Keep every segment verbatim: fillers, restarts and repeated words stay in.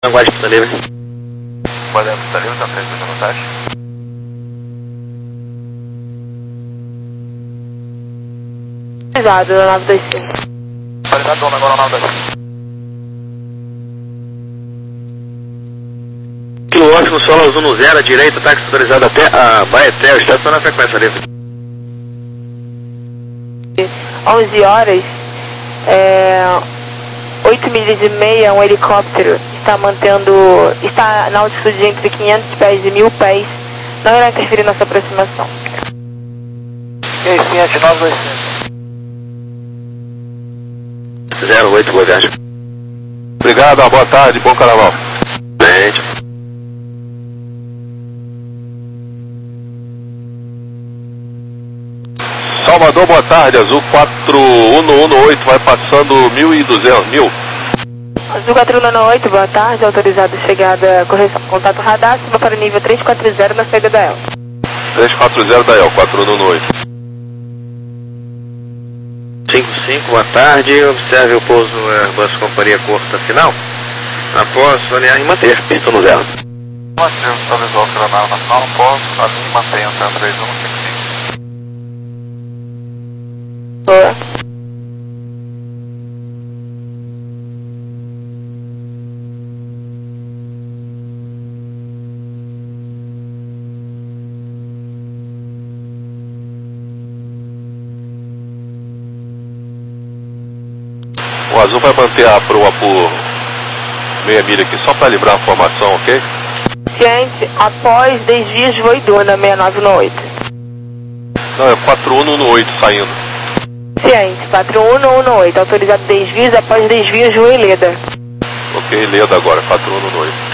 Aguarde pista livre. Aguarde pista livre, tá três dois no taxa. Pesado, nove dois cinco. Qualidade do agora nove dois cinco. Kilo ótimo, solo azul no zero, à direita, táxi autorizado até a Baetel, estaciona na frequência livre. onze horas, é, oito milhas e meia, um helicóptero está mantendo, está na altitude entre quinhentos pés e mil pés, não irá interferir na sua aproximação. Ok, sim, nove dois cinco. zero oito, boa viagem. Obrigado, uma boa tarde, bom carnaval. Gente. Salvador, boa tarde, Azul quatro um um oito, vai passando mil e duzentos, mil. Azul quatro um um oito, boa tarde, autorizado chegada, correção, contato radar, suba para o nível três quatro zero na saída da E L. três quatro zero da E L, quatro um um oito. cinco cinco, boa tarde, observe o pouso Airbus Companhia Curta final. Após alinhar e manter, pista no zero. Manter, talvez o Alcranal nacional, após alinhar e mantenha o três um cinco cinco. Boa. O Azul vai manter a proa por meia milha aqui, só para livrar a formação, ok? Ciente, após desvios Voiduna seis nove um oito. Não, é quatro um um oito saindo. Ciente, quatro um um oito, autorizado desvios após desvios Voileda. Ok, Leda agora, quatro um um oito.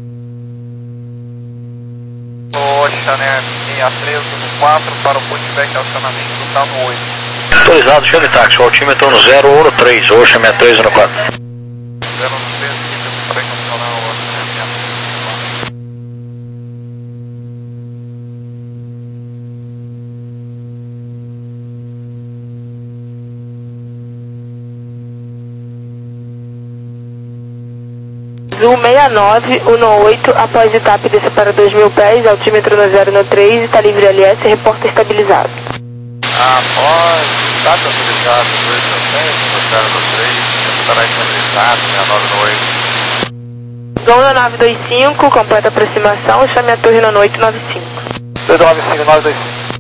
O Chanel linha três um quatro para o putback acionamento, tá no oito. Autorizado, chame táxi, o altímetro no zero um três, Ocean sessenta e três um quatro. zero um três, para funcionar o outro. Azul seis nove um oito, após etapa descer para dois mil pés, altímetro no zero um três, está livre L S, reporta estabilizado. Após etapa autorizado, dois mil pés, zero um três, estará estabilizado, seis nove um oito. Zona nove dois cinco, completa aproximação, chame a torre no oito nove cinco. dois nove cinco, nove dois cinco.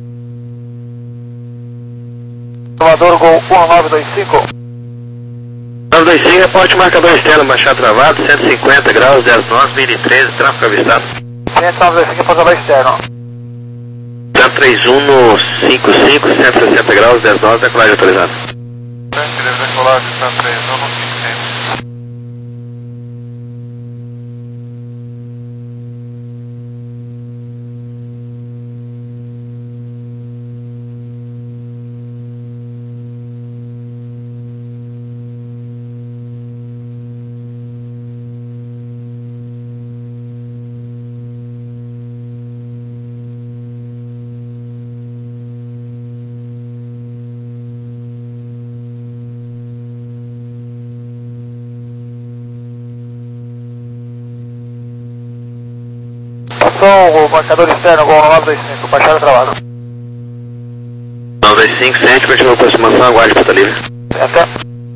Salvador, Gol um nove dois cinco. nove dois cinco, reporte marcador externo, baixar travado, cento e cinquenta graus, dez nós, mil treze, tráfego avistado. nove dois cinco, pousador externo. zero três um no cinco cinco, cento e sessenta graus, dez nós, decolagem autorizada. Decolagem, cento e três um no cinco cinco. O marcador externo, Gol nove dois cinco, baixada travado. nove dois cinco, sente, continua a aproximação, aguarde pista livre. Até.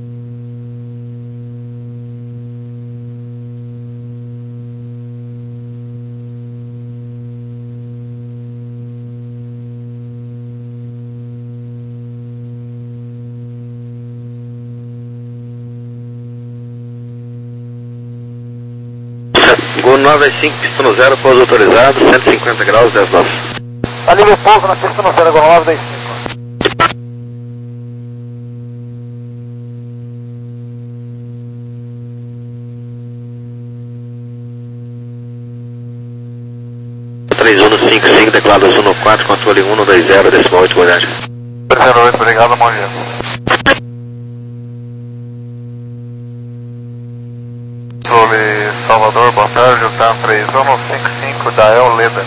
Gol nove dois cinco, pista no zero, pouso autorizado, cento e cinquenta graus, dez nós. Tá livre o pouso na pista no zero, Gol nove dois cinco. três um no cinco cinco, declaro azul no quatro, controle um no dois zero, decimal oito, boa viagem. zero oito, obrigado, bom dia. Controle Salvador, boa tarde, o T A M três um no cinco cinco da E L Leda.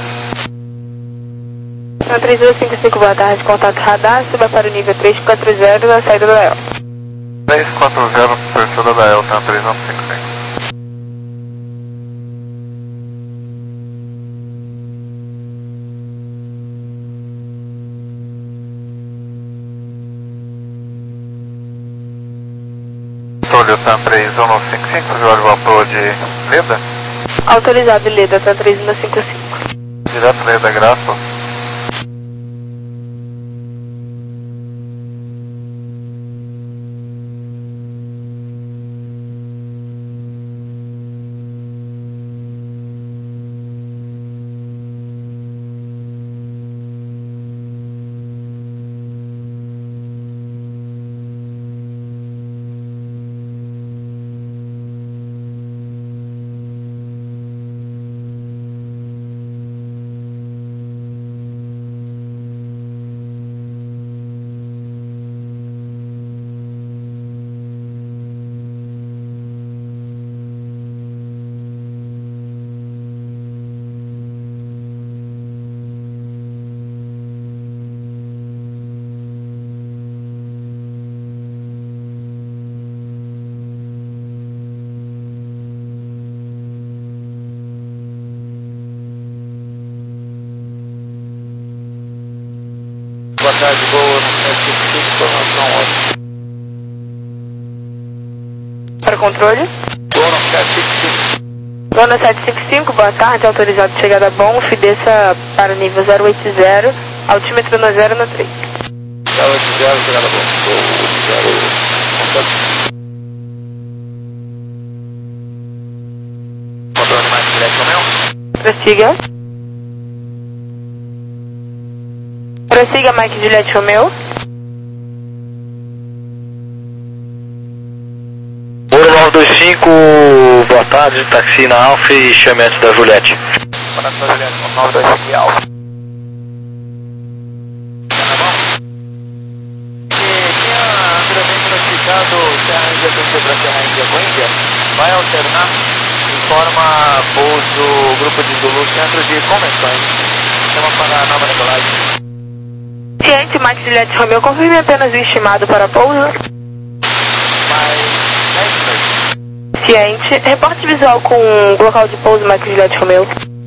Na três um cinco cinco, boa tarde, contato radar, suba para o nível três quatro zero na saída da E L. três quatro zero, abertura da E L, T A M três um no cinco cinco. controle, o TAM três um cinco cinco, visual vapor de Leda. Autorizado, Leda, TAM três um cinco cinco. Direto Leda, graça. Boa tarde, boa, sete cinco cinco, informação ótima. Para controle? Boa, sete cinco cinco. Gona sete cinco cinco, boa tarde, autorizado de chegada bom, desça para o nível zero oito zero, altímetro no zero no três. zero oito zero, chegada bom. zero Controle mais direto meu? Prossiga. Prossiga, Mike Juliette Romeo. Ouro nove dois cinco, boa tarde, táxi na Alfa e chame antes da Juliette. Boa tarde, Juliette, nove dois cinco Alfa. Tinha anteriormente notificado que a Índia tem que para a Índia com a Índia, vai alternar em forma pouso grupo de Zulu centro de convenções. Chama para a nova regulagem. Ciente, Mike Juliette Romeo, confirme apenas o estimado para pouso. Mas, é Ciente, reporte visual com o local de pouso, Mike Juliette Romeo.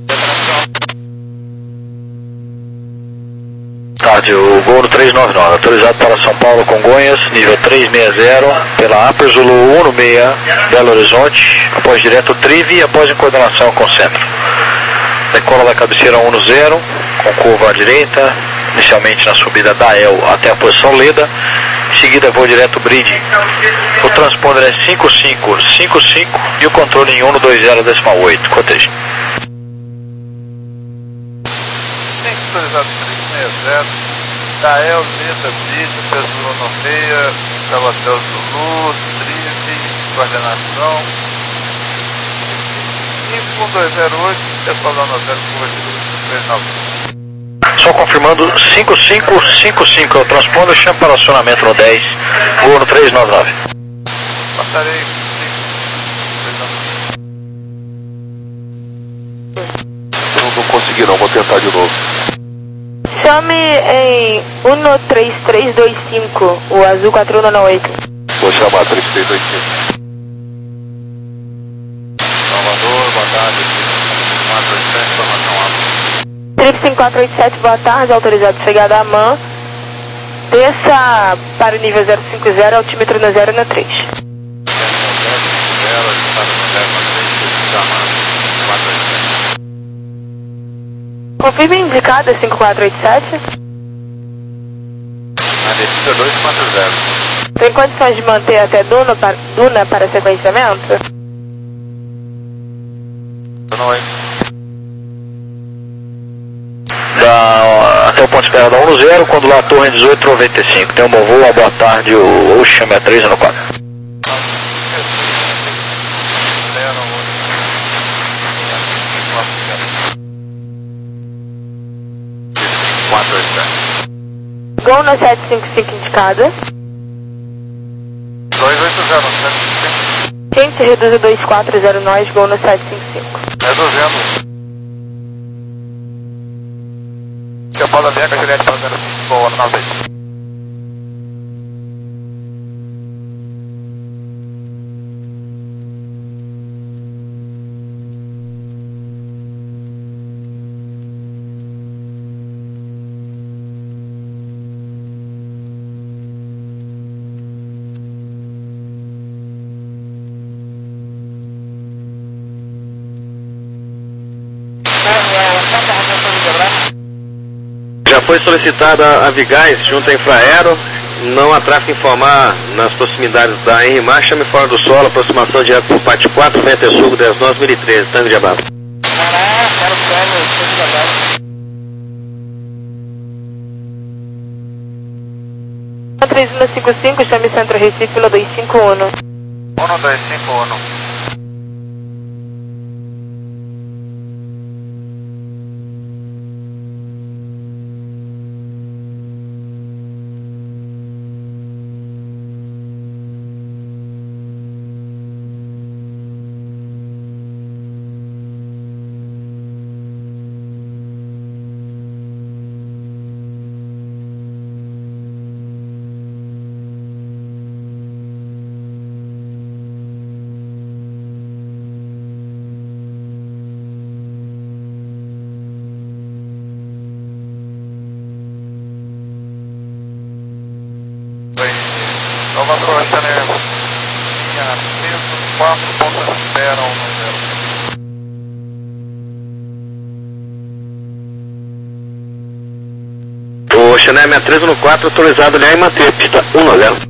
Tarde, o voo no trezentos e noventa e nove, autorizado para São Paulo, Congonhas, nível trezentos e sessenta, pela Upper Zulu um seis, Belo Horizonte, após direto Trive e após em coordenação com o centro. Decola da cabeceira um zero, com curva à direita, inicialmente na subida da El até a posição Leda, em seguida voo direto Bridge. O transponder é cinco cinco cinco cinco e o controle em um dois zero decimal oito, cotejo. Autorizado três seis zero, da El, Leda, Bridge, Zulu Norteia, Belo Hotel Zulu, Trive, coordenação cinco um dois zero oito, decola da Norteia, curva de três nove. Só confirmando, cinco cinco cinco cinco é o transponder, chama para acionamento no dez, voo no trezentos e noventa e nove. Passarei. Não, não consegui não, vou tentar de novo. Chame em um três três dois cinco, o azul quatro um nove oito. Vou chamar três três dois cinco. Salvador, boa tarde. quatro oito sete, informação alta. Trip quatro oito sete, boa tarde, autorizado de chegada a MAN. Desça para o nível zero cinco zero, altímetro no zero no três. Confirme indicada cinco quatro oito sete. A descida dois quatro zero. Tem condições de manter até Duna para, Duna para sequenciamento? Não é. Da, até o ponto de espera da um zero, quando lá a torre dezoito noventa e cinco. Tem um bom voo, uma boa tarde, o Ocean sessenta e três no quadro. Gol na sete cinco cinco indicada. dois oito zero, Quente reduz dois quatro zero nós, gol no sete cinco cinco. reduzindo. Chamada Bianca, Juliette, fazendo boa no nove. foi solicitada a Vigás junto à Infraero. Não há tráfego informar nas proximidades da Henri Mar, chame fora do solo, aproximação direto por parte quatro, vento é sul, dez nove, mil e treze, Tango de Ababa. Pará, quero pego, Tango de Ababa. três um cinco cinco, chame Centro Recife, fila dois cinco um. um dois cinco um. Salvador, Chanel, quatro ponto zero um zero. O Chanel sessenta e três um quatro, autorizado ali em manter, pista um a zero.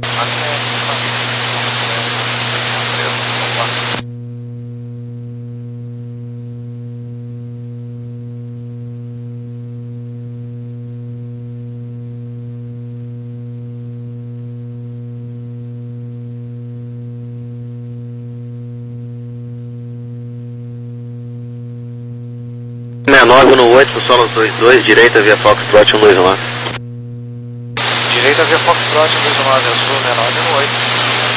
sessenta e nove no oito, no solo dois dois, direita via Foxtrot um dois nove. Direita via Foxtrot um dois nove, azul, sessenta e nove no oito.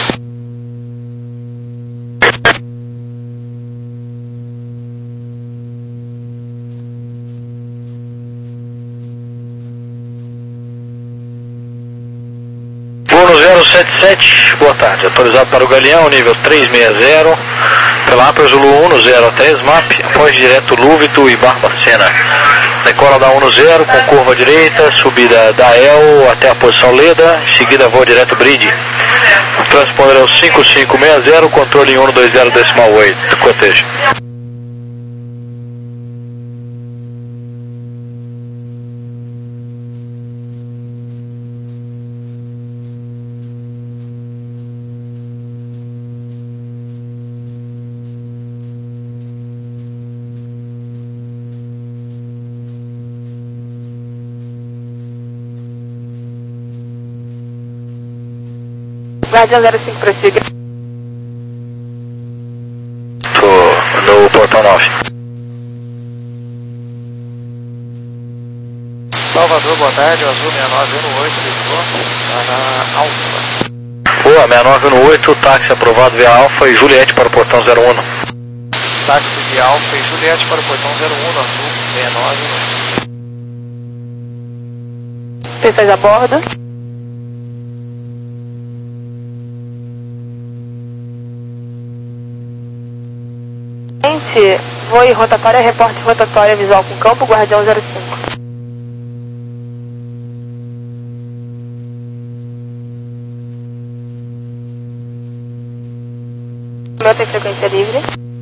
Voo zero sete sete, boa tarde, autorizado para o Galeão, nível três seis zero, pela Apple Zulu um no zero a três, M A P, após direto Lúvito e Barbacena. Decola da um no zero, com curva direita, subida da El até a posição Leda, em seguida voo direto Bridge. Transponder ao cinco cinco seis zero, controle em um dois zero decimal oito, cotejo. Guardião zero cinco, prossiga. Tô no portão nove. Salvador, boa tarde, azul sessenta e nove um oito, ligou, tá na Alfa. Boa, sessenta e nove um oito, táxi aprovado via Alfa e Juliette para o portão zero um. Táxi de Alfa e Juliette para o portão zero um, azul sessenta e nove um oito. Pessoas a bordo. Gente, voe rotatória, reporte rotatória visual com campo, Guardião zero cinco. O meu tem frequência livre.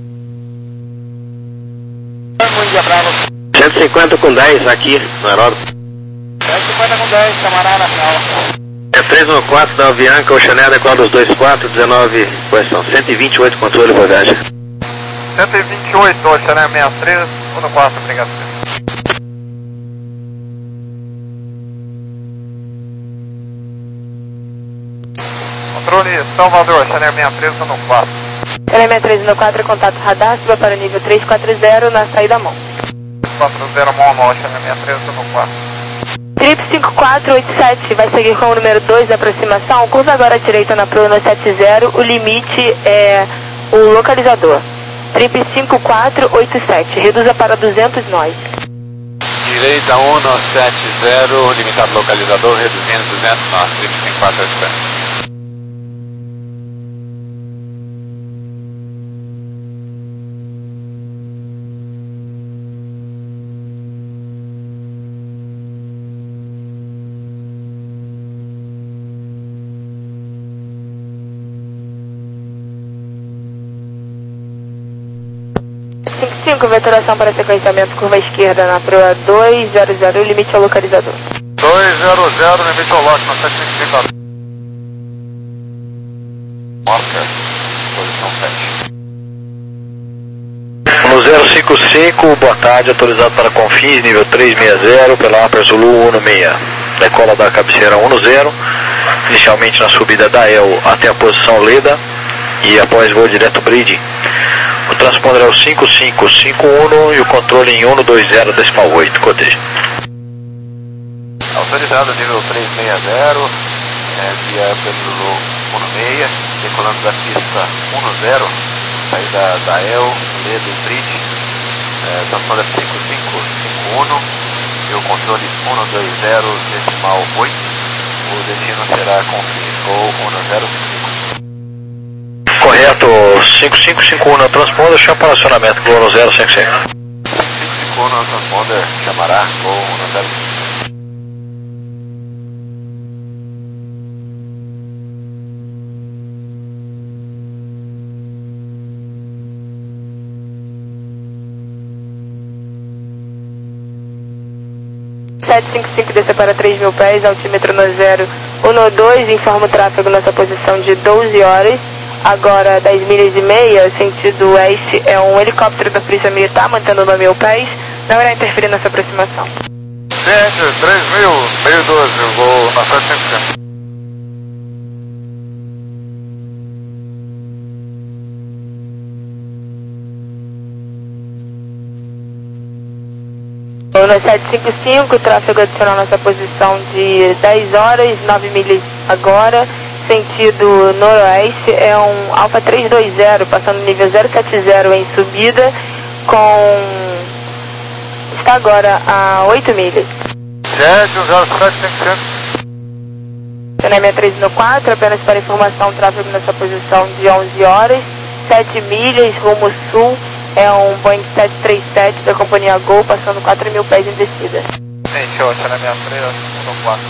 Muito bravo. cento e cinquenta com dez aqui no aeródromo. cento e cinquenta com dez, camarada na sala. É três um quatro da Avianca, o Chanel adequado dos dois quatro, dezenove, correção, cento e vinte e oito controle por viagem. cento e vinte e oito, Chanel sessenta e três, um quatro, obrigado. Controle Salvador, Chanel sessenta e três, um quatro. Chanel sessenta e três um quatro, contato radar, suba para o nível trezentos e quarenta na saída mão. quatro zero, mão a mão, Chanel sessenta e três, um quatro. Trip cinco quatro oito sete, vai seguir com o número dois da aproximação, curva agora à direita na Prono setenta, o limite é o localizador. Trip cinco quatro oito sete, reduza para duzentos nós. Direita um no setenta, limitado localizador, reduzindo duzentos nós, trip cinco quatro oito sete. cinco cinco, vetoração para sequenciamento, curva esquerda na proa dois zero zero, limite ao localizador. dois zero zero, limite ao lote, na sete cinco cinco. Marca, posição sete. No zero cinco cinco, boa tarde, autorizado para Confins, nível três seis zero, pela Upper Zulu um seis. Decola da cabeceira um zero, inicialmente na subida da E L até a posição Leda e após voo direto Bridge. O transponder é o cinco cinco cinco um e o controle em um dois zero decimal oito, cotejo. Autorizado nível três seis zero, é, via Upper Zulu um seis, decolando da pista um zero, saída da E L, Leda e Bridge, é, transponder cinco cinco cinco um. E o controle um dois zero decimal oito, o destino será Confins, Gol um zero cinco. Correto, cinco cinco cinco um no transponder, chama para acionamento, Gol um zero cinco cinco. cinco cinco um no transponder, chamará, Gol um zero cinco. sete cinco cinco, descer para três mil pés, altímetro no zero um dois, informa o tráfego nessa posição de doze horas, agora dez milhas e meia, sentido oeste, é um helicóptero da Polícia Militar, mantendo no mil pés, não irá interferir nessa aproximação. Gente, três mil, meio doze, vou na sete cinco cinco. No sete cinco cinco, tráfego adicional nessa posição de dez horas, nove milhas agora, sentido noroeste, é um Alfa trezentos e vinte, passando nível zero sete zero em subida, com... está agora a oito milhas. Sete, um zero sete cinco cinco. Saneamento três no quatro, apenas para informação, tráfego nessa posição de onze horas, sete milhas, rumo sul, é um Boeing sete três sete da companhia Gol, passando quatro mil pés em descida. Gente, ó, saneamento três no quatro.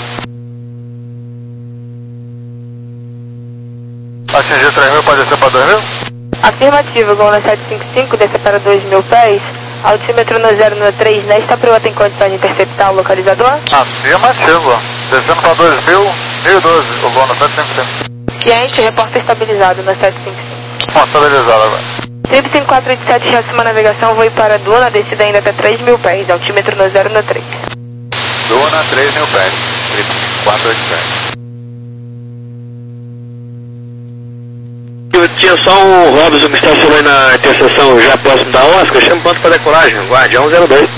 Atingir três mil, pode descer para dois mil? Afirmativo, Gol na sete cinco cinco, descer para dois mil pés, altímetro no zero três, nesta proa tem condições de interceptar o localizador? Afirmativo, descendo para dois mil, mil e doze, o Gol na sete cinco cinco. Cliente, reporta estabilizado na sete cinco cinco. Bom, estabilizado agora. Trip cinco quatro oito sete, reação navegação, voo para Duna, descida ainda até três mil pés, altímetro no zero três. Duna, três mil pés, Trip cinco quatro oito sete. Eu tinha só um Robson que estacionou na interseção já próximo da Oscar, chama ponto para decolagem, guarde, um zero dois.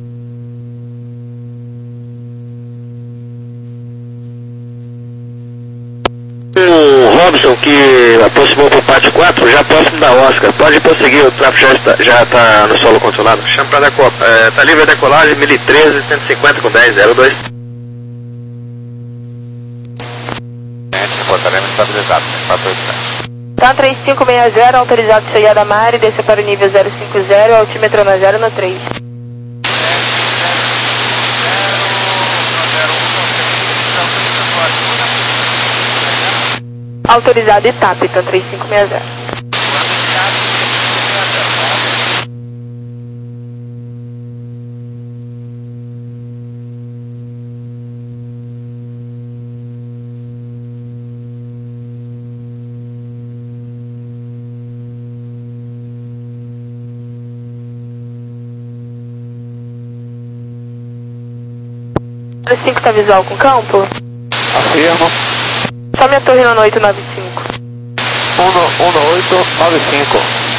Um Robson que aproximou para o pátio quatro, já próximo da Oscar, pode prosseguir, o tráfego já está, já está no solo controlado, chama para decolagem, está livre a decolagem, mil e treze, cento e cinquenta com dez, zero dois. Reportaremos estabilizado, cinco quatro oito sete. Tá três cinco seis zero, autorizado chegada a mar e descer para o nível zero cinco zero, altímetro no zero três. Autorizado e TAP, então três cinco seis zero. zero cinco tá visual com campo? Afirmo. Só minha torre no oito nove cinco. um oito nove cinco.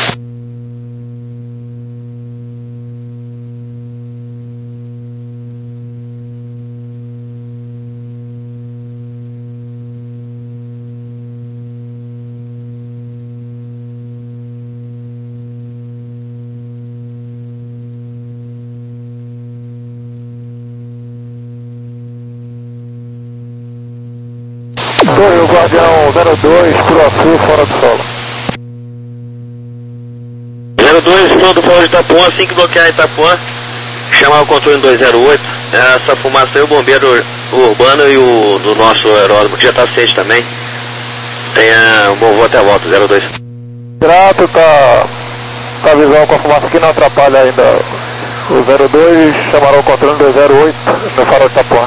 Oi, o Guardião zero dois, Cruz Sul, fora do solo. zero dois, pronto, fora de Itapuã, assim que bloquear Itapuã, chamar o controle dois zero oito, essa fumaça aí, o bombeiro urbano e o do nosso aeródromo, que já está ciente também. Tenha um bom voo até a volta, zero dois. Grato, tá, tá para visual com a fumaça que não atrapalha ainda o zero dois, chamará o controle dois zero oito no farol de Itapuã.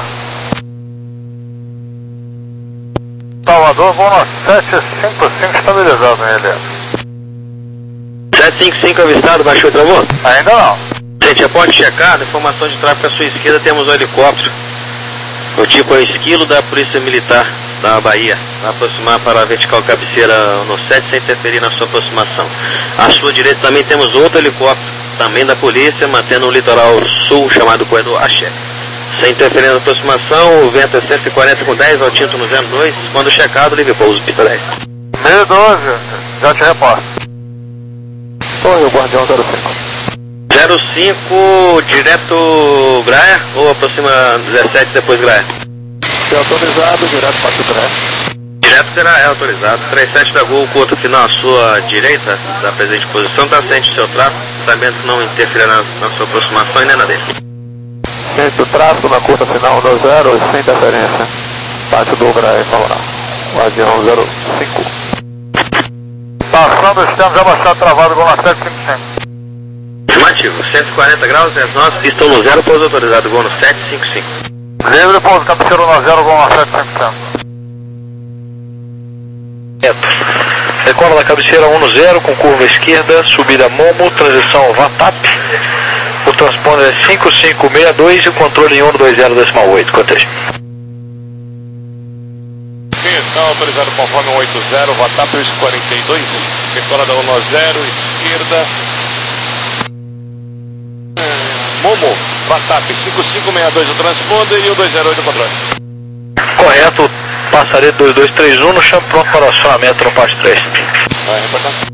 Salvador, voo na sete cinco cinco estabilizado no L F. sete cinco cinco avistado, baixou e travou? Ainda não. Gente, após checar, informação de tráfego à sua esquerda, temos um helicóptero, o tipo é esquilo da Polícia Militar da Bahia, vai aproximar para a vertical cabeceira no sete sem interferir na sua aproximação. À sua direita também temos outro helicóptero, também da polícia, mantendo o litoral sul, chamado Corredor Axé. Sem interferir na aproximação, o vento é cento e quarenta com dez, altinto no zero dois, quando checado, livre pouso, pista dez. meio doze, já te reporto. Oi, o Guardião zero cinco. zero cinco, direto Graia, ou aproxima dezessete depois Graia? É autorizado, direto para o Graia. Direto será é autorizado. trinta e sete da Gol, curta final à sua direita, da presente posição, está ciente do seu tráfego, sabendo que não interferirá na, na sua aproximação e nem na dele. Ciente do tráfego na curta final do zero, sem interferência. Bate do Graia, favorável. Guardião zero cinco. Passando o externo, já baixado travado, gol na sete cinco cinco. Afirmativo, cento e quarenta graus, dez nós, pistão no zero, pouso autorizado, Gol no sete cinco cinco. Livre, pouso, cabeceiro no zero, gol na sete cinco cinco. Decola da cabeceira um no zero, com curva esquerda, subida Momo, transição Vatap. O transponder é cinco cinco seis dois e o controle em um dois zero decimal oito. Contexto. Sim, está autorizado conforme um oito zero, Vatap quarenta e dois, decola da um no zero, esquerda. Momo, Vatap cinco cinco seis dois o transponder e o dois zero oito o controle. Correto, passaria dois dois três um no chão pronto para acionamento no parte três. Vai, reportar.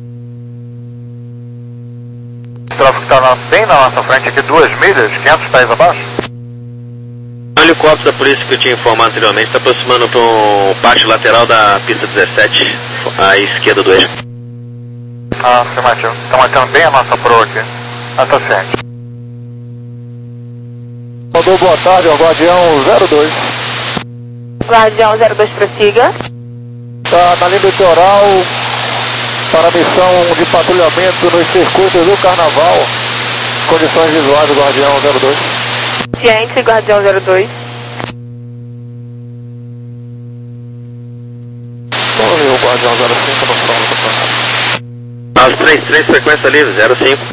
O tráfego está bem na nossa frente aqui, duas milhas, quinhentos pés abaixo. O helicóptero da polícia que eu tinha informado anteriormente está aproximando para o pátio lateral da pista dezessete, à esquerda do eixo. Ah, afirmativo. Está marcando bem a nossa proa aqui. Ah, tá ciente. Mandou boa tarde ao Guardião zero dois. Guardião zero dois, prossiga. Está na linha litoral para a missão de patrulhamento nos circuitos do Carnaval. Condições visuais do Guardião zero dois. Ciente, Guardião zero dois. Oi, o Guardião zero cinco no solo do Carnaval. Aos três três, frequência livre, zero cinco.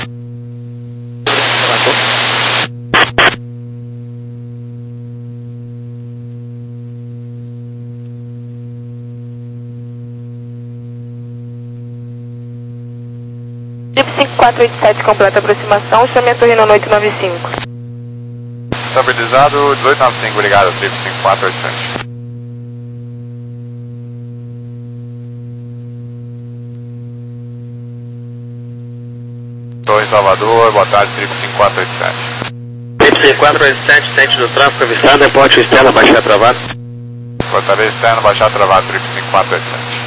cinco quatro oito sete, completa aproximação, chame a torre no oito nove cinco. Estabilizado, dezoito noventa e cinco, obrigado, Trip cinco quatro oito sete. Torre Salvador, boa tarde, Trip cinco quatro oito sete. Trip cinco quatro oito sete, ciente do tráfego avistado, reporte externo, baixar travado. Portaria externa, baixar travado, Trip cinco quatro oito sete.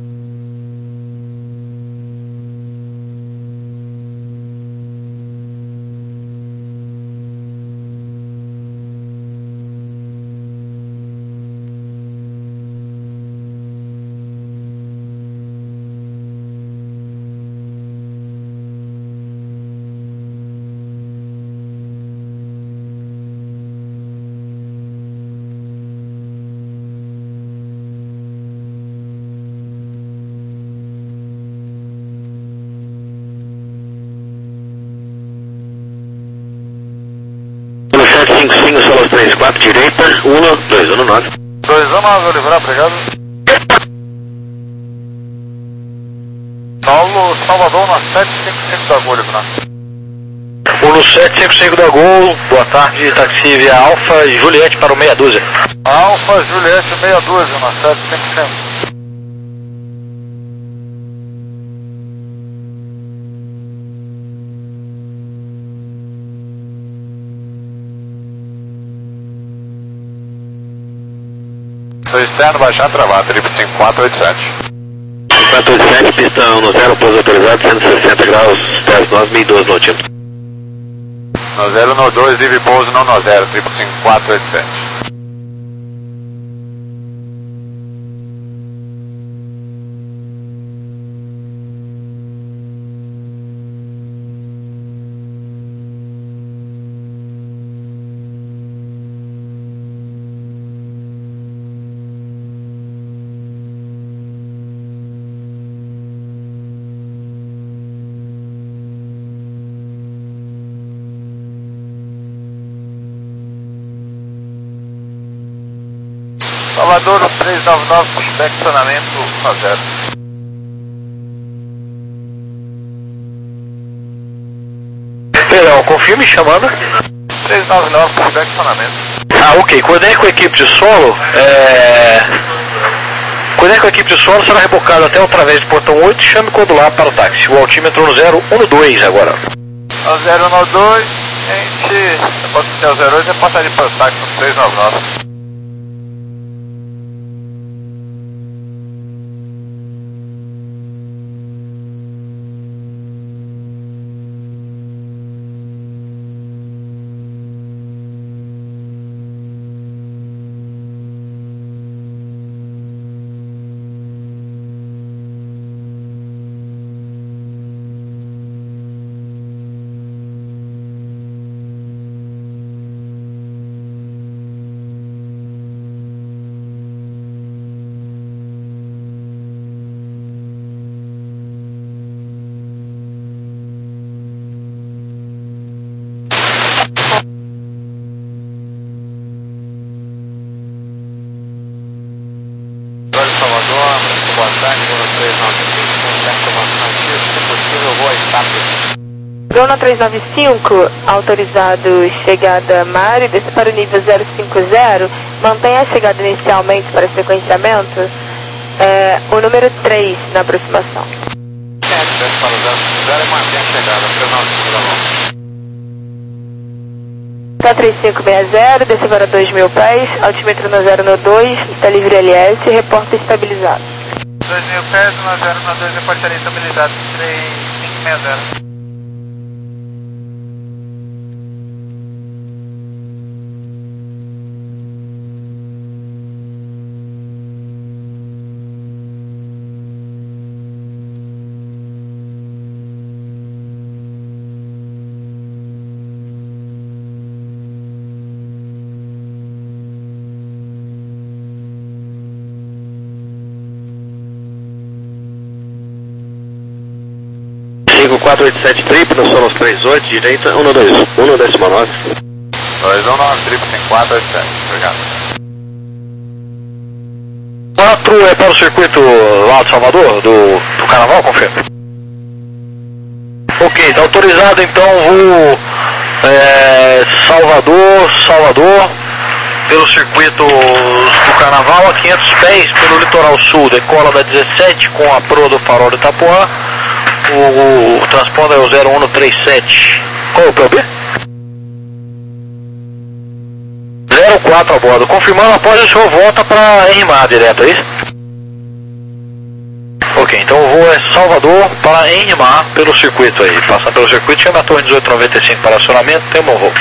sete cinco cinco, solo três quatro, direita, um dois um nove. dois um nove, Oliveira, obrigado. Saulo, Salvador na sete cinco cinco da Gol, Oliveira. um no sete cinco cinco da Gol, boa tarde, táxi via Alfa Juliette para o meia dúzia. Alfa Juliette meia dúzia na sete cinco cinco. Sou externo, baixar travado, Trip cinco quatro oito sete. cinco quatro oito sete, pistão no zero, pouso autorizado, cento e sessenta graus, dez nós, mil e doze no altímetro. No zero, no dois, livre pouso, não no zero, Trip cinco quatro oito sete. Salvador três nove nove, flexionamento a zero. Perdão, confirme chamando. três nove nove, flexionamento. Ah, ok. Coordene com a equipe de solo. É... Coordene com a equipe de solo, será rebocado até através do portão oito. Chame quando lá para o táxi. O altímetro no zero um dois agora. O zero um dois, a gente pode ser o zero oito e passar de para o táxi no três nove nove. Bruna três nove cinco, autorizado chegada Mari, desce para o nível zero cinco zero, mantenha a chegada inicialmente para sequenciamento, é, o número três na aproximação. Desce para o zero cinco zero e mantém a chegada, três nove cinco. Tá três cinco seis zero, desce para dois mil pés, altímetro no zero no dois, está livre L S, reporta estabilizado. dois mil pés, no zero no dois, reportaria estabilizado, três cinco seis zero. cinco quatro oito sete trip, no Solos três oito, direita, um dois um, décimo nove. dois um nove, trip cinco quatro oito sete, obrigado. quatro é para o circuito lá de Salvador, do, do Carnaval, confirma. Ok, está autorizado então voo é, Salvador, Salvador, pelo circuito do Carnaval a quinhentos pés pelo litoral sul, decola da dezessete com a proa do farol de Itapuã. O, o, o transponder é o zero um três sete. Qual é o P O B? zero quatro a bordo. Confirmando, após o senhor volta para R M A direto, é isso? Ok, então o voo é Salvador para R M A pelo circuito aí. Passando pelo circuito, chama a torre dezoito noventa e cinco para acionamento, tem um bom voo.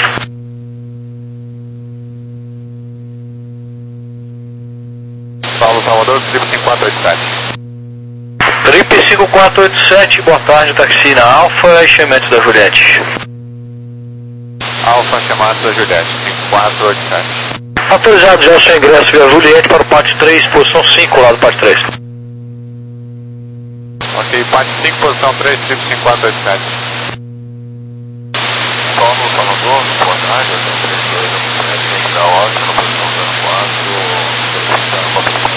Paulo Salvador, trip cinco quatro oito sete. Trip cinco quatro oito sete, boa tarde, taxi na Alfa, enchimento da Juliette. Alfa, chamado da Juliette, cinco quatro oito sete. Autorizado já o seu ingresso via Juliette para o pátio três, posição cinco, lá do pátio três. Ok, pátio cinco, posição três, trip cinco quatro oito sete. Paulo Salvador, boa tarde, eu tenho três dois um sete, da Oscar, na posição zero quatro,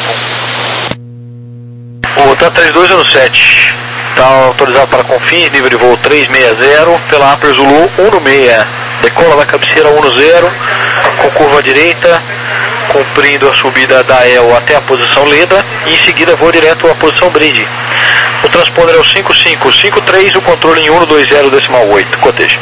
O T A três dois um sete está autorizado para Confins, nível de voo três seis zero, pela Upper Zulu um seis. Decola da cabeceira um zero, com curva à direita, cumprindo a subida da E L até a posição Leda, e em seguida voo direto à posição Bridge. O transponder é o cinco cinco cinco três, o controle em um dois zero decimal oito. Coteja.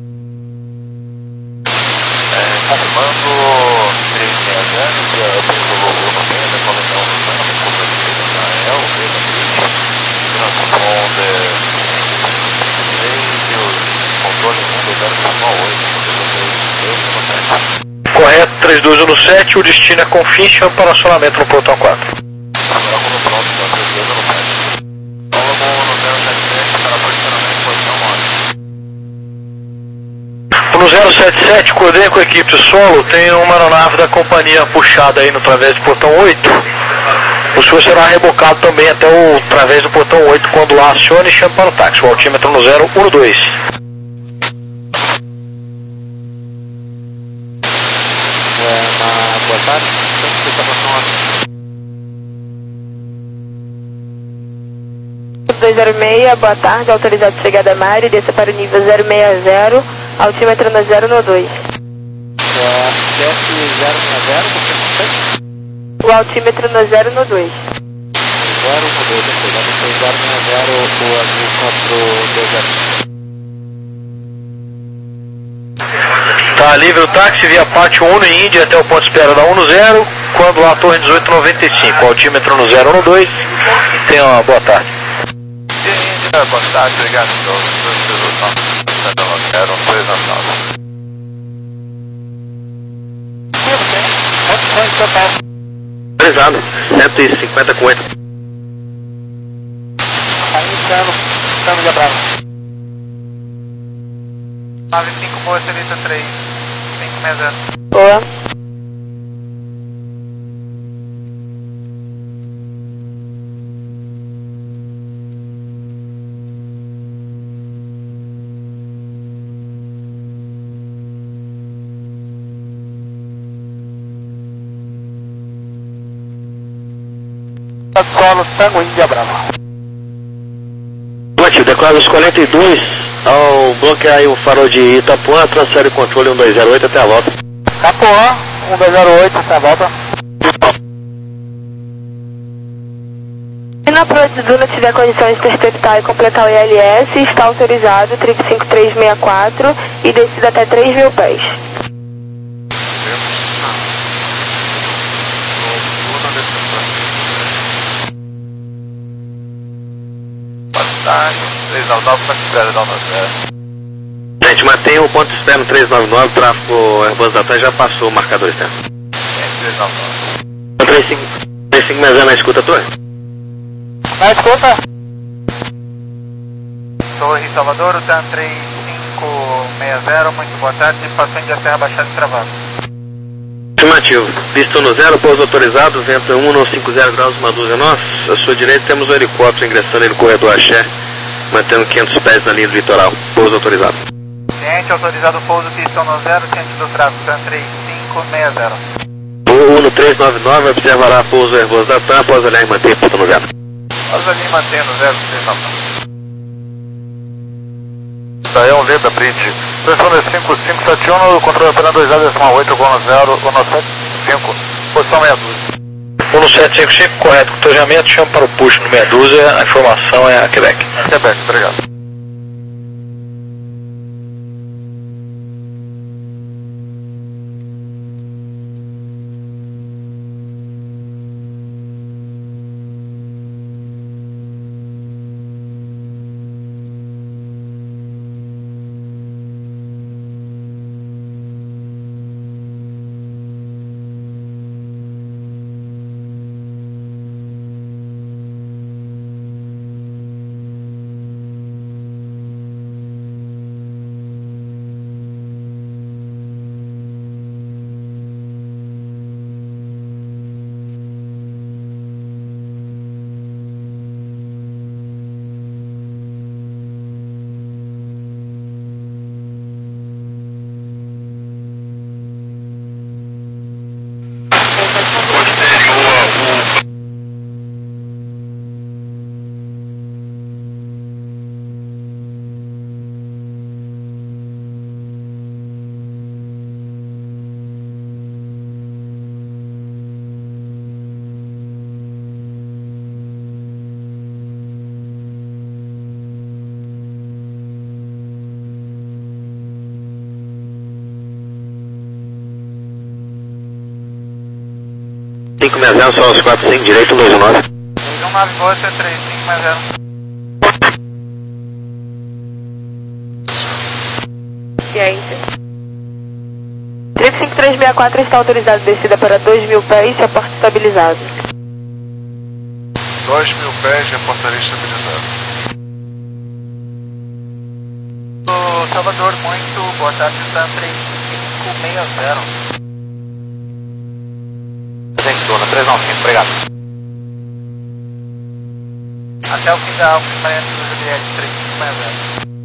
É, confirmando três seis zero, que é o Zulu um seis, decola da um zero, curva à direita da E L, Leda Bridge, transponder três e o controle em um dois zero decimal oito. Correto, três dois um sete, o destino é Confins, chama para acionamento no portão quatro. Agora como pronto, então, três dois um sete. Paulo no zero sete sete para posicionamento posição nove. No zero sete sete, coordene com a equipe de solo, tem uma aeronave da companhia puxada aí no través do portão oito. O senhor será rebocado também até o través do portão oito quando lá acione e chame para o táxi. O altímetro no zero um dois. Boa tarde, estamos com estação zero seis, boa tarde, autorizado chegada a Mari, desça para o nível zero seis zero, altímetro no zero no dois. É, desce zero seis zero, porque não sei. O altímetro no zero no dois. zero no dois, já desceu zero seis zero, o azul quatro dois zero. Tá livre o táxi via Pátio Uno e Índia até o ponto de espera da um zero, quando lá a torre dezoito noventa e cinco, altímetro no zero no dois. Tenha uma boa tarde. Índia, boa tarde, obrigado. zero um três nove nove. Autorizado, cento e cinquenta com oito. Tá iniciando, estamos de abraço. nove cinco, boa, Celita três, cinco seis zero. Boa. Solo Tango Índia Brava. Mativo, declara os quarenta e dois ao bloquear o farol de Itapuã, transfere o controle um dois zero oito até a volta. Itapuã, um dois zero oito, até a volta. Se na proa de Duna tiver condições de interceptar e completar o I L S, está autorizado trip cinco três seis quatro e descida até três mil pés. três nove nove, ponto de espera da um zero. Gente, mantém o ponto externo três nove nove, tráfego Airbus da TAM já passou o marcador externo. três nove nove. três cinco seis zero na escuta, torre? Na escuta. Torre Salvador, o TAM três cinco seis zero, muito boa tarde, passando de Serra Baixada e travado. Afirmativo, pista no zero, pouso autorizado, vento um não cinco zero graus, uma dúzia nós. À sua direita temos o helicóptero ingressando aí no corredor Axé, mantendo quinhentos pés na linha do litoral, pouso autorizado. Ciente, autorizado pouso, pista no zero, ciente do tráfego, TAM três cinco seis zero. O Uno três nove nove observará pouso Airbus da TAM após olhar e manter pista no zero. Nós ali mantendo zero três nove nove. Daí é um Leda Bridge. Telefone cinco cinco sete um, controle operando dois zero oito, Gono zero, Gono sete cinco, posição meia dúzia. um sete cinco cinco, correto, com tojamento, chama para o push no meia dúzia, a informação é a Quebec. Quebec, obrigado. cinco seis zero, só os quatro cinco, direito, dois um nove. dois um nove, boa, C três cinco seis zero. Ciência. trip cinco três seis quatro está autorizado descida para dois mil pés e a porta estabilizado. dois mil pés, reportaria estabilizado. O Salvador, muito boa tarde, TAM três cinco seis zero. três nove cinco, obrigado. Até o fim da Alfa, Mariana do Juliette, três cinco seis zero.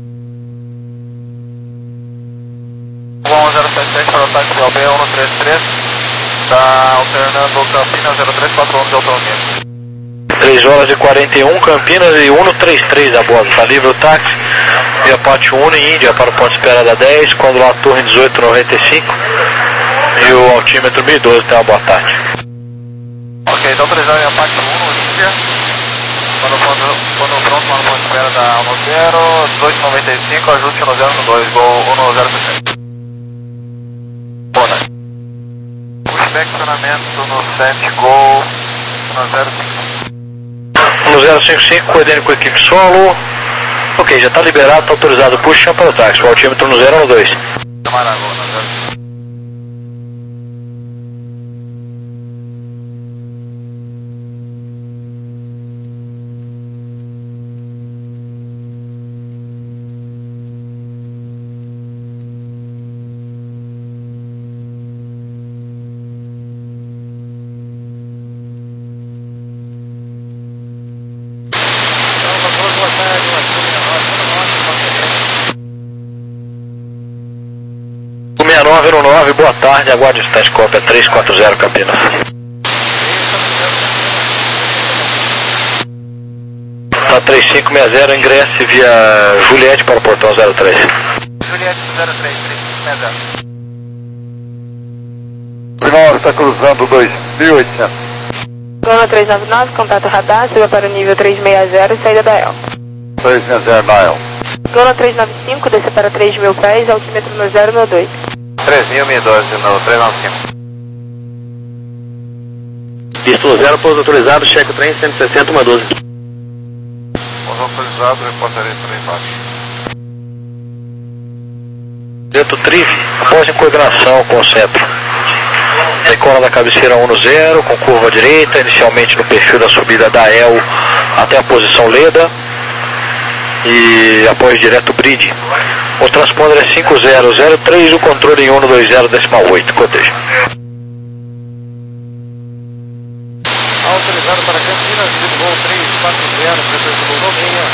um zero sete sete para o táxi L B um três três, está alternando Campina zero três quatro um de autonomia. três horas e quarenta e um, Campinas e um trinta e três a bordo. Está livre o táxi via Pátio Uno em Índia para o ponto de espera da dez, quando lá torre dezoito noventa e cinco e o altímetro mil e doze. Tem uma boa tarde. Ok, então autorizado via Pátio Uno, Índia. Quando, quando, quando pronto lá no ponto de espera da um zero, dezoito noventa e cinco, ajuste no zero no dois, gol um zero sessenta. Bona. Pushback acionamento no sete, gol um zero cinco. um zero cinco cinco, coordenando com a equipe solo. Ok, já está liberado, está autorizado o push, chama para o táxi, o altímetro no zero no dois. Camarada, gol um zero cinco. sessenta e nove zero nove, boa tarde, aguarde o instante, cópia três quatro zero Campinas. Tá três cinco seis zero, ingresse via Juliette para o portão zero três. Juliette zero três, três cinco seis zero. Final está cruzando dois mil e oitocentos. Zona três nove nove, contato radar, suba para o nível três seis zero, saída da E L. três seis zero na E L. Zona três nove cinco, desce para três mil pés, altímetro no zero no dois. três mil, mil e doze no três nove cinco. Pista no zero, pouso autorizado, cheque o trem cento e sessenta, um doze. Pouso autorizado, reportaria por aí embaixo. Dentro Trive, após em coordenação com o centro. Decola da cabeceira um zero, com curva à direita, inicialmente no perfil da subida da E L até a posição Leda. E apoio direto Bridge. O transponder é cinco zero zero três, o controle em um dois zero decimal oito, coteja. Autorizado para Campinas, voo três quatro zero, pretensão no meia.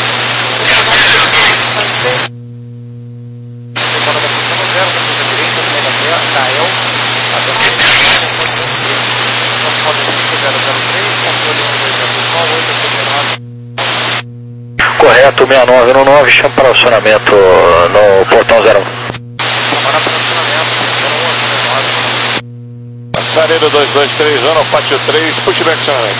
Decola da posição no zero, na direita, no meio da E L, até a posição transponder cinco zero zero três, controle um dois zero decimal oito, setenta Correto, sessenta e nove no nove, chama para acionamento no portão zero um. para acionamento, zero um, Passaredo dois dois três, zona Pátio três, pushback acionamento.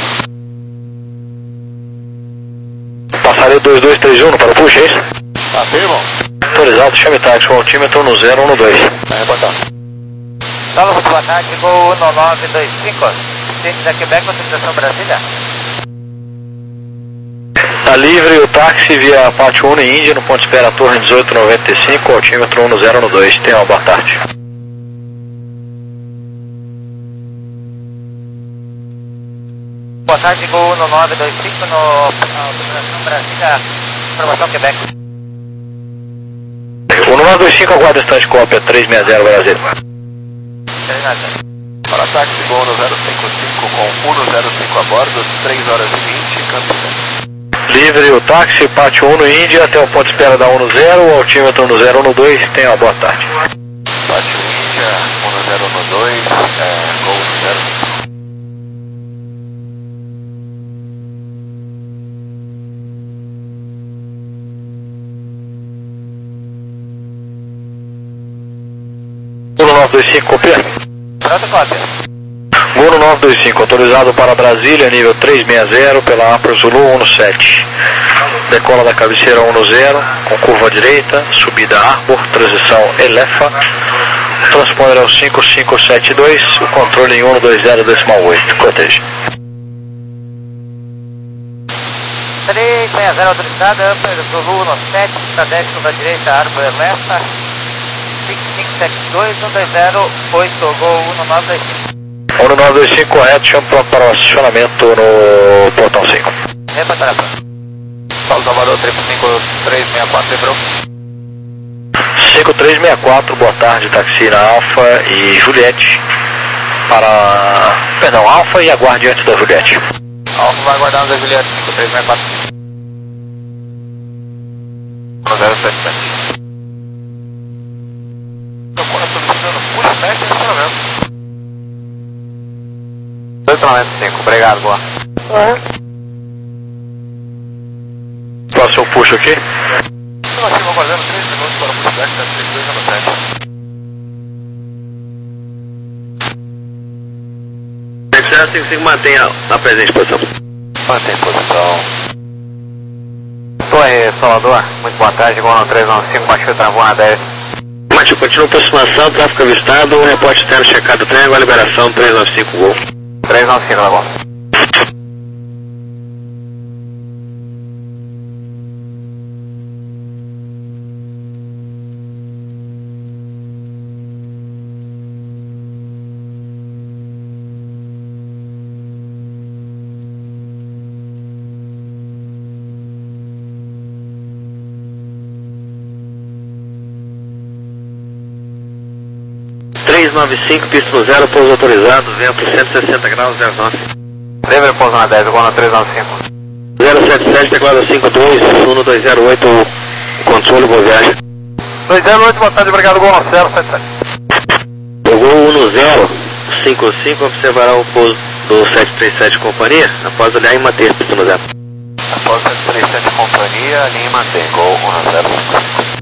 Passaredo dois dois três um para o push, é isso? Afirmam? Autorizado, chame táxi com o altímetro no zero um no dois. Vai reportar. Salve, muito boa tarde, gol um nove dois cinco. Ciente da Quebec, autorização Brasília. Está livre o táxi via Pátio Uno em Índia, no ponto de espera torre dezoito noventa e cinco, altímetro um zero no dois. Tenha uma boa tarde. Boa tarde, gol um nove dois cinco no autorização Brasília, informação Quebec. um nove dois cinco, aguarda o instante, cópia três seis zero Brasil. Para táxi gol no zero cinco cinco com um zero cinco a bordo, três horas e vinte, Campinas. Livre o táxi, Pátio Uno Índia até o ponto de espera da um zero, o altímetro no zero um dois, tenha uma boa tarde. Pátio Índia, um zero um dois, é, gol no zero cinco. um nove dois cinco, copia. Pronto, cópia. Gol nove dois cinco, autorizado para Brasília, nível três seis zero, pela Apra Zulu um sete. Decola da cabeceira um zero, com curva à direita, subida Arbor, transição Elefa. O transponder é o cinco cinco sete dois, o controle em um dois zero decimal oito, coteja. três seis zero autorizado, Upper Zulu um sete, Stradec curva à direita, Arbor Elefa. cinco cinco sete dois, um dois zero oito, gol um nove dois cinco. um nove dois cinco, correto, chama pronto para o acionamento no portão cinco. Reportar. Paulo Salvador, três cinco três seis quatro, lembrou? cinco três seis quatro, boa tarde, táxi na Alfa e Juliette. Para... Perdão, Alfa e aguarde antes da Juliette. Alfa vai aguardar a Juliette, cinco três seis quatro. um zero sete sete. Estou solicitando pushback e acionamento. dois noventa e cinco, obrigado, boa. Uhum. dar o seu push aqui? Nós estamos aguardando três minutos para o pushback da trinta e dois zero sete. zero cinco cinco mantém a, a presente posição. Mantém posição. Torre Salvador, muito boa tarde, Gol três nove cinco, baixou, travou na dez. Mate, continua aproximação, tráfego avistado, reporte externo checado do trem, agora liberação três nove cinco Gol. três nove cinco, tá bom. três nove cinco, pista no zero, pouso autorizado, vento cento e sessenta graus, zero nove. Lever pouso na dez, Gol três nove cinco. zero sete sete, teclado cinco dois, um dois zero oito, controle, boa viagem. dois zero oito, boa tarde, obrigado, Gol zero sete sete. Pegou um zero cinco cinco, observará o pouso do sete três sete companhia, após olhar e manter pista no zero. Após sete três sete companhia, linha mantém, Gol um zero cinco.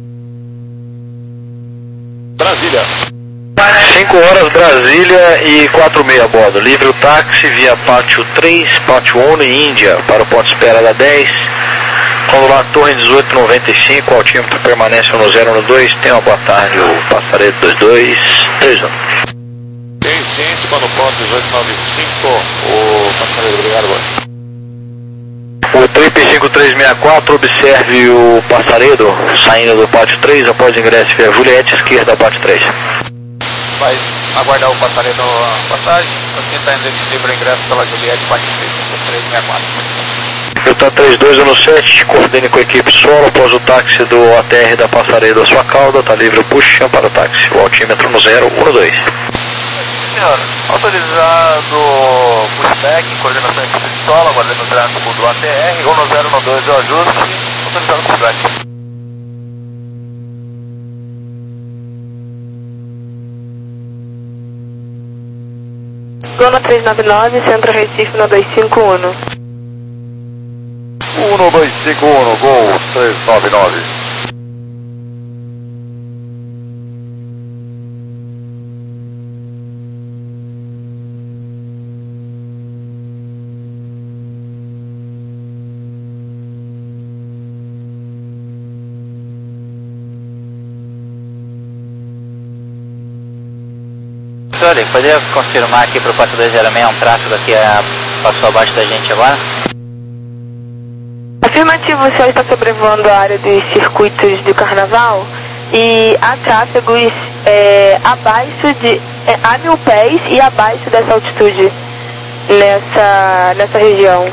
Brasília. cinco horas Brasília e quatro e meia a bordo. Livre o táxi via pátio três, pátio um e Índia para o ponto de espera da dez. Quando lá Torre dezoito noventa e cinco, o altímetro permanece no zero um dois. Tenha uma boa tarde, o Passaredo dois dois três um. Tem ciente quando o ponto dezoito noventa e cinco, o passageiro, obrigado, boa. O Trip cinco três seis quatro, observe o Passaredo saindo do pátio três após ingresso via Juliette, esquerda ao pátio três. Vai aguardar o passarinho na passagem, assim está livre o ingresso pela Juliette, pátio três cinco três seis quatro. Delta três dois um sete, coordene com a equipe solo após o táxi do A T R da Passaredo à sua cauda, está livre o push para o táxi, o altímetro no zero um dois. Senhor, autorizado pushback, coordenação equipe de solo, aguardando o tráfego do A T R, um zero um dois é o ajuste, autorizado pushback. Gol três nove nove, Centro Recife no dois cinco um. um dois cinco um, Gol três nove nove. Senhor, poderia confirmar aqui para o quatro dois zero seis um tráfego aqui a, passou abaixo da gente agora? Afirmativo, o senhor está sobrevoando a área dos circuitos do Carnaval e há tráfegos é, abaixo de, é, a mil pés e abaixo dessa altitude nessa, nessa região.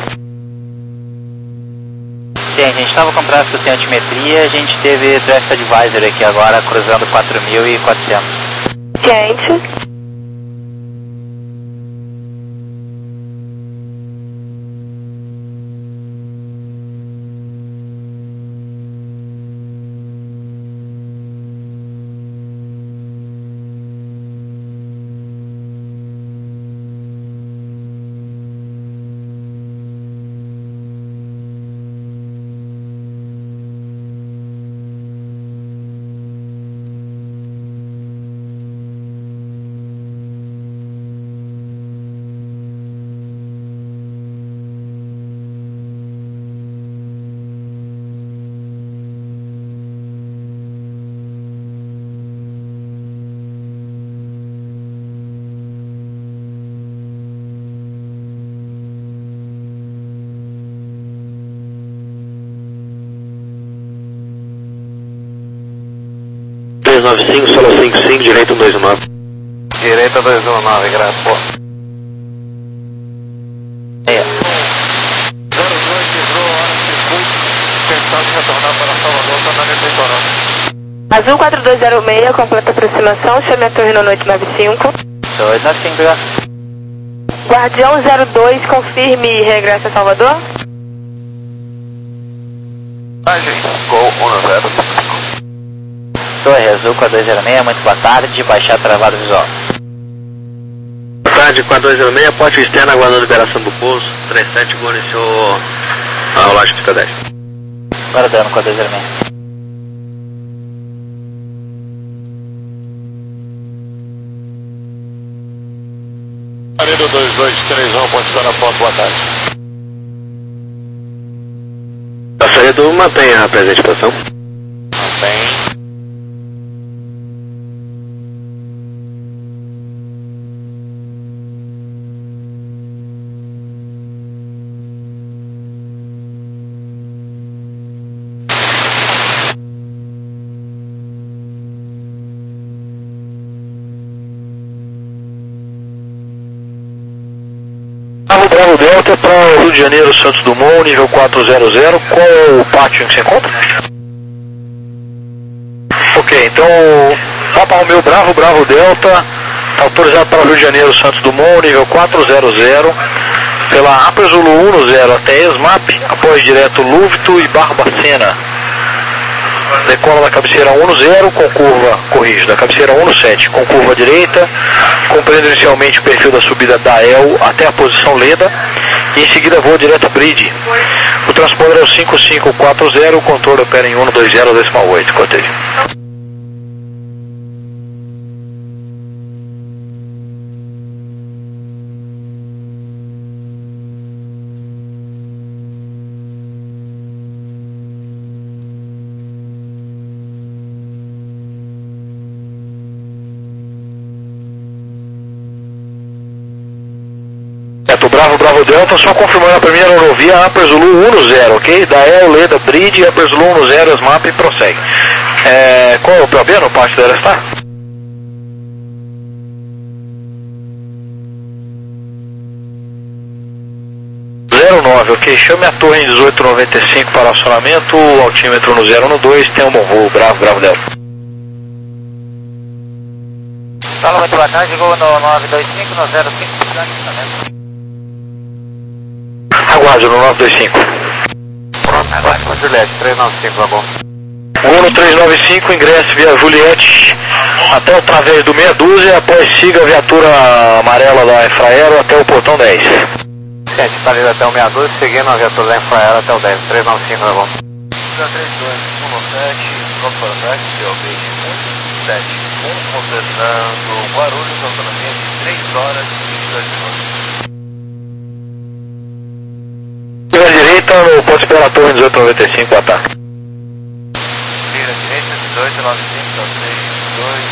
Sim, a gente estava com tráfego sem altimetria, a gente teve Draft Advisor aqui agora cruzando quatro mil e quatrocentos. Ciente. três nove cinco, solo cinco cinco, direito dois um nove. Direita dois um nove, graças. É. zero dois livrou a hora de circuito, tentando retornar para Salvador, está na eleitoral. Azul quatro dois zero seis, completa aproximação, chame a torre no noite nove cinco. dois nove cinco, obrigado. Guardião zero dois, confirme e regressa a Salvador. Gol um zero cinco. Torre Azul quatro dois zero seis, muito boa tarde, baixar travado visual. Boa tarde, quatro dois zero seis, porte externo aguardando a liberação do pouso, trinta e sete, Gol iniciou a rolagem pista dez. Guardando com a dois zero seis. Marido dois dois três um, ponte na ponto, boa tarde. Passageiro mantém a presente posição. Mantém. Bravo Delta para Rio de Janeiro, Santos Dumont, nível quatrocentos. Qual é o pátio em que se encontra? Ok, então Papa Romeo Bravo, Bravo Delta, está autorizado para Rio de Janeiro, Santos Dumont, nível quatrocentos, pela Upper Zulu dez até ESMAP, após direto Lúvito e Barbacena. Decola da cabeceira dez com curva, corrijo, da cabeceira dezessete com curva direita, compreende inicialmente o perfil da subida da E L até a posição Leda e em seguida voa direto a Bridge. O transponder é o cinco cinco quatro zero, o controle opera em cento e vinte decimal oito, cortejo. Bravo, Bravo Delta, só confirmando a primeira aerovia Upper Zulu dez, ok? Da E L, Leda, Bridge, Upper Zulu dez, ESMAP e prossegue. É, qual é o P O B no parte da Aerostar? zero nove, ok? Chame a torre em dezoito noventa e cinco para acionamento, o altímetro no zero dois, tem um bom voo, Bravo, Bravo Delta. Fala, muito boa tarde, gol no nove dois cinco, no zero cinco, por acionamento. Aguarde no nove dois cinco. Aguarde com Juliette, três nove cinco, tá bom. Gol no três nove cinco, ingresse via Juliette até o través do meia dúzia, após siga a viatura amarela da Infraero até o portão dez. Sete, salido até o meia dúzia, seguindo a viatura da Infraero até o dez, três nove cinco, tá bom. três dois um sete, Profornex, P O B um sete um, condenando Guarulhos, autonomia de três horas e vinte e dois minutos. Vira direita, no ponto esperar a torre em dezoito noventa e cinco, boa tarde. Vira direita, dezoito noventa e cinco, três dois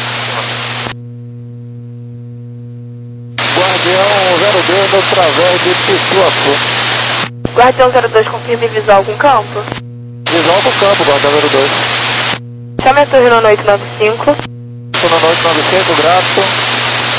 um. Guardião zero dois, no través de Pituaçu. Guardião zero dois, confirme visual com campo. Visual com campo, Guardião zero dois. Chame a torre no oito nove cinco. No oito nove cinco, grato.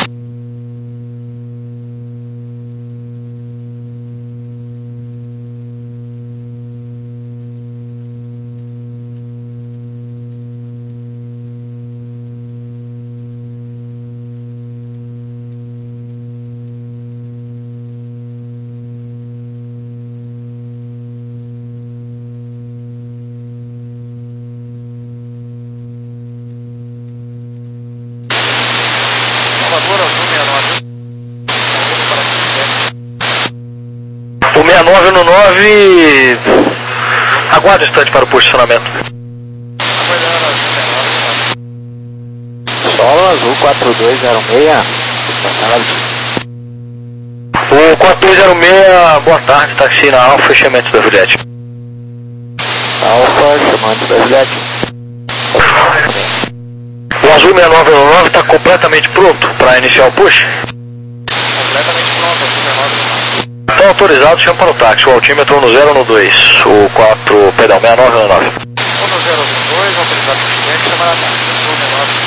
O sessenta e nove no nove, aguarde o instante para o posicionamento. Solo azul quatro dois zero seis. O quatro dois zero seis, boa tarde, táxi na Alfa, fechamento da Juliette. Alfa, chamando da Juliette. O azul sessenta e nove no nove está completamente pronto para iniciar o push? Completamente pronto, azul sessenta e nove. Então autorizado, chama para o táxi, o altímetro no zero dois, o quatro, perdão, sessenta e nove no nove. um no zero dois, autorizado o cliente, chama na taxa, azul sessenta e nove.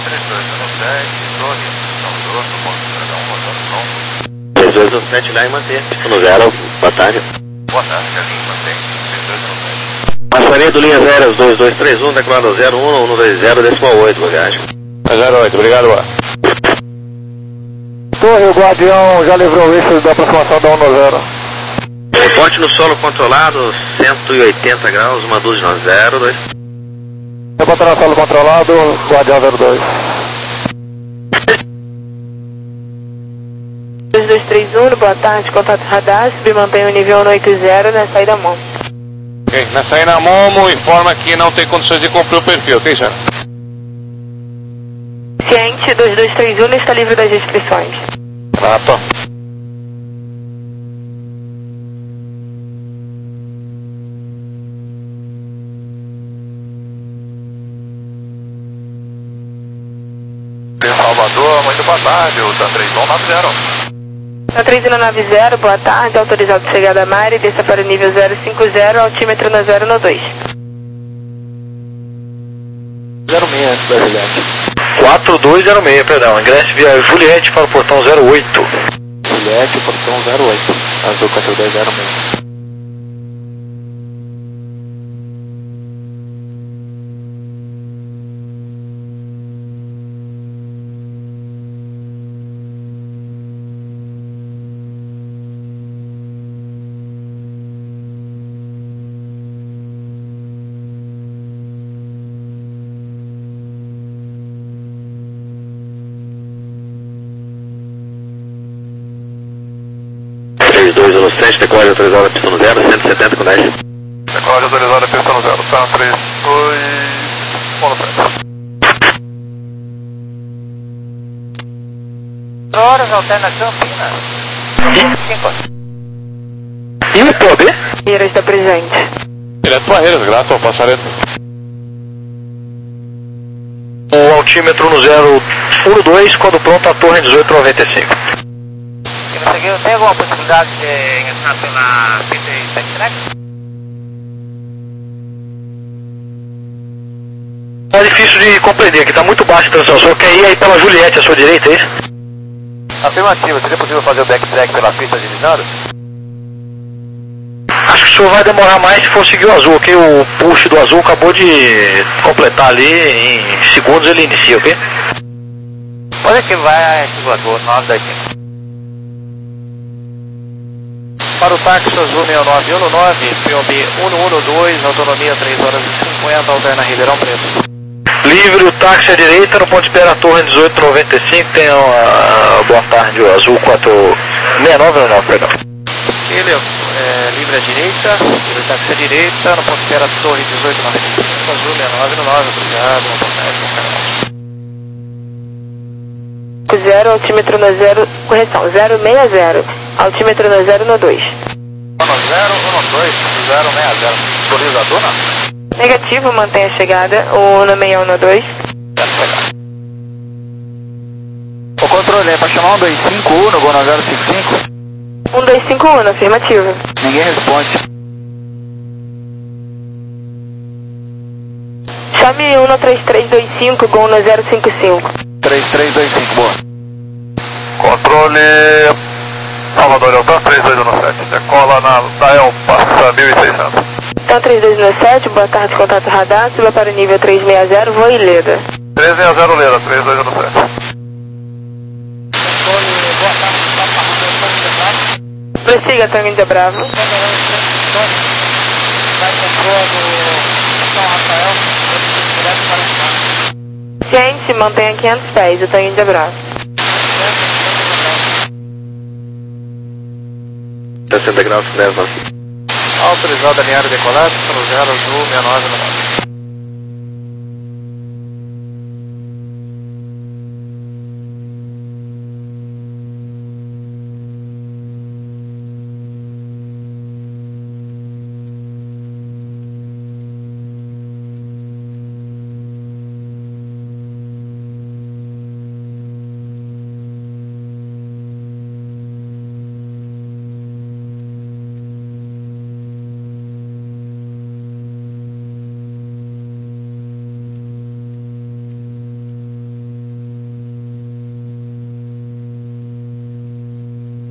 três dois um sete, torre, São Grosso, ponto zero um, rodando som. três dois um sete lá e manter. No zero, boa tarde. Boa tarde, Carlinhos, mantém. três dois um sete. Passaria do linha zero, dois dois três um, declarado zero um, um dois zero, decimal oito, bagagem. zero oito, obrigado, boa. Torre, o Guardião já livrou o eixo da aproximação da um zero. Reporte no solo controlado, cento e oitenta graus, uma dúzia nove zero dois. Reporte no solo controlado, Guardião zero dois. dois dois três um, boa tarde, contato radar, submantém o nível um oito zero na saída Momo. Ok, na saída Momo, informa que não tem condições de cumprir o perfil, ok, senhor? Ciente, dois dois três um está livre das restrições. Trato. Salvador, muito boa tarde, o TAM três um nove zero. Na três um nove zero, boa tarde, autorizado chegada a Mari, desça para o nível zero cinco zero, altímetro na zero no dois. zero seis antes da Juliette. quatro dois zero seis, perdão. Ingresse via Juliette para o portão zero oito. Juliette, portão zero oito. Azul quatro dois zero seis. três dois um sete, decolagem autorizada, pista no zero, cento e setenta com dez. Decolagem autorizada, pista no zero, TAM três dois um sete. Horas alterna Campinas. E o poder? Ira está presente. Direto Barreiras, grato ao passarento. O altímetro no zero um dois, quando pronto a torre dezoito noventa e cinco. E não sei, tem alguma possibilidade de entrar pela P T sete Track? É difícil de compreender, que está muito baixo a transição. O senhor quer ir aí pela Juliette, à sua direita, é isso? Afirmativa, seria possível fazer o backtrack pela pista de Lisandro? Acho que o senhor vai demorar mais se for seguir o azul, ok? O push do azul acabou de completar ali, em segundos ele inicia, ok? Olha que vai simulador nove daqui. Para o táxi azul seis nove um nove, P O B um um dois, autonomia três horas e cinquenta, alterna Ribeirão Preto. Livre o táxi à direita, no ponto de espera torre dezoito noventa e cinco, tem uma boa tarde, o azul quatro seis nove um nove, perdão. Ele é livre à direita, livre táxi à direita, no ponto de espera torre dezoito noventa e cinco, azul seis nove um nove, obrigado, uma boa tarde, bom carnaval. zero, altímetro no zero, correção, zero seis zero, altímetro no zero no dois. um zero um dois zero seis zero. Autorizador, não? Negativo, mantém a chegada, o no seis um no dois. O controle é para chamar um dois cinco um no Gol zero cinco cinco? um dois cinco um, afirmativo. Ninguém responde. Chame um no três três dois cinco, Gol no zero cinco cinco. três três dois cinco, boa. Controle Salvador, Elton três dois um sete. Decola na da Elpa, mil e seiscentos. Então três dois um sete, boa tarde, contato radar, suba para o nível três seis zero, voo Ileda. três seis zero Leda, três dois um sete. Prossiga, Tango de Bravo. Gente, mantenha quinhentos pés, o Tango de Bravo. sessenta graus, dez nove. Autorizado alinhar e decolar, pelo zero azul seis nove um nove.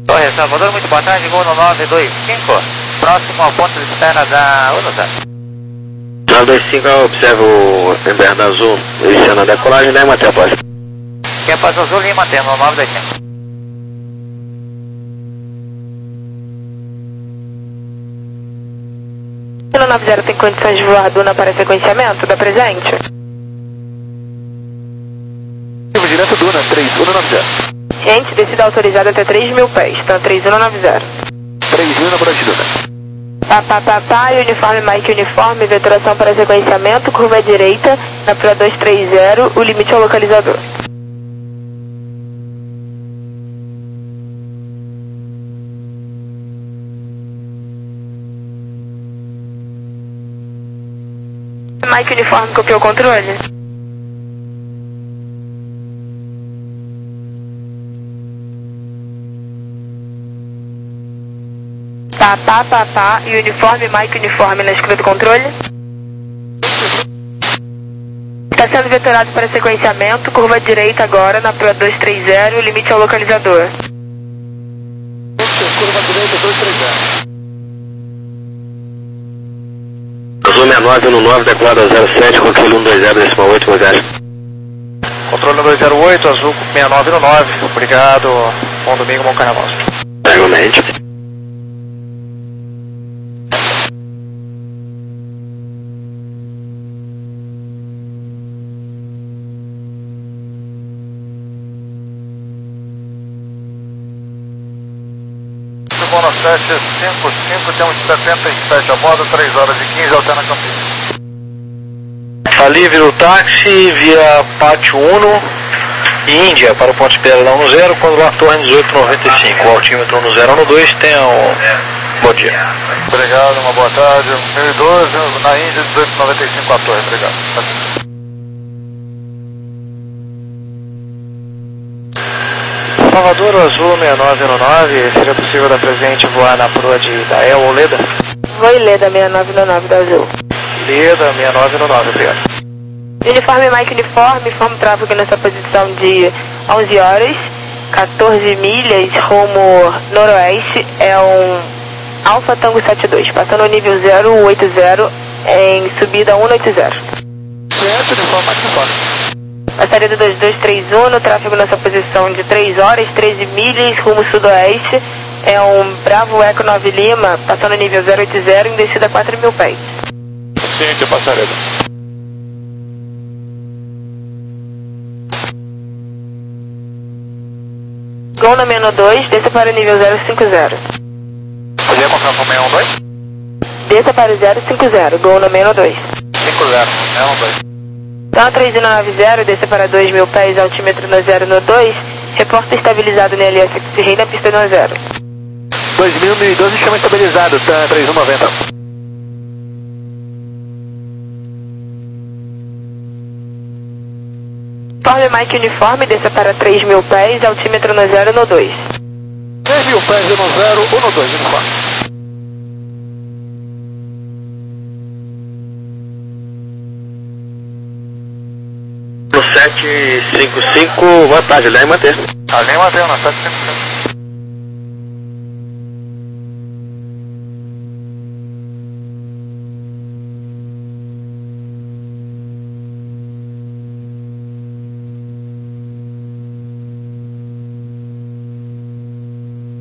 Oi, Salvador, muito boa tarde, voo no nove dois cinco, próximo ao ponto de espera da UNUSA. nove dois cinco, eu observo o Emberda Azul, iniciando a decolagem, né, Matheus? Após. Que é Paz Azul, Lima, tendo nove dois cinco. O nove zero tem condições de voar Duna para sequenciamento? Dá presente? Direto Duna, três um nove zero. Gente, descida autorizada até três mil pés, tá? três um nove zero. três mil na Branche Duna. Papá, papá, uniforme, Mike, uniforme, veturação para sequenciamento, curva à direita, na Pro dois três zero, o limite é o localizador. Mike, uniforme, copiou o controle? Papá, papá, e uniforme, Mike, uniforme, na escuta do controle? Está sendo vetorado para sequenciamento, curva à direita agora, na Pro dois três zero, o limite é o localizador. Curva à direita, dois três zero. Azul sessenta e nove no nove, decolado a zero sete, controle um dois zero, decimal oito, bagagem. Controle um dois zero oito, Azul sessenta e nove no nove, obrigado, bom domingo, bom carnaval. Igualmente. Bono sete cinco cinco, temos setenta e sete a bordo, três horas e quinze, alterna Campinas. Está livre o táxi via Pátio Uno e Índia para o ponto de espera da um zero, quando lá torre dezoito noventa e cinco, o altímetro um zero um dois, tenha um bom dia. Obrigado, uma boa tarde, mil e doze, na Índia, dezoito noventa e cinco a torre, obrigado. Salvador, Azul sessenta e nove no nove, seria possível da presente voar na proa de Dael ou Leda? Vou Leda sessenta e nove no nove da Azul. Leda sessenta e nove no nove, obrigado. Uniforme, Mike, uniforme, informe tráfego nessa posição de onze horas, quatorze milhas, rumo noroeste, é um Alfa Tango setenta e dois, passando o nível zero oito zero em subida cento e oitenta. Certo, uniforme, Mike, uniforme. Passaria do dois dois três um, no tráfego nessa posição de três horas, treze milhas, rumo sudoeste, é um Bravo Eco nove Lima, passando o nível zero oito zero em descida a quatro mil pés. Ciente, passarela. Gol na menos dois, desça para o nível zero cinco zero. Podia confirmar para o seis um dois? Desça para o zero cinco zero, gol na menos dois. cinco zero, seis um dois. Então, três um nove zero, desça para dois mil pés, altímetro no zero no dois, reporta estabilizado no L S X-Ray na pista no zero. dois mil e doze, chama estabilizado, tá, três um noventa. Uniforme, Mike, uniforme, desça para três mil pés, altímetro no zero no dois. três mil pés, no zero, um no dois, uniforme. No sete cinco cinco, boa tarde, Lema T. A Lima tem na sete cinco cinco.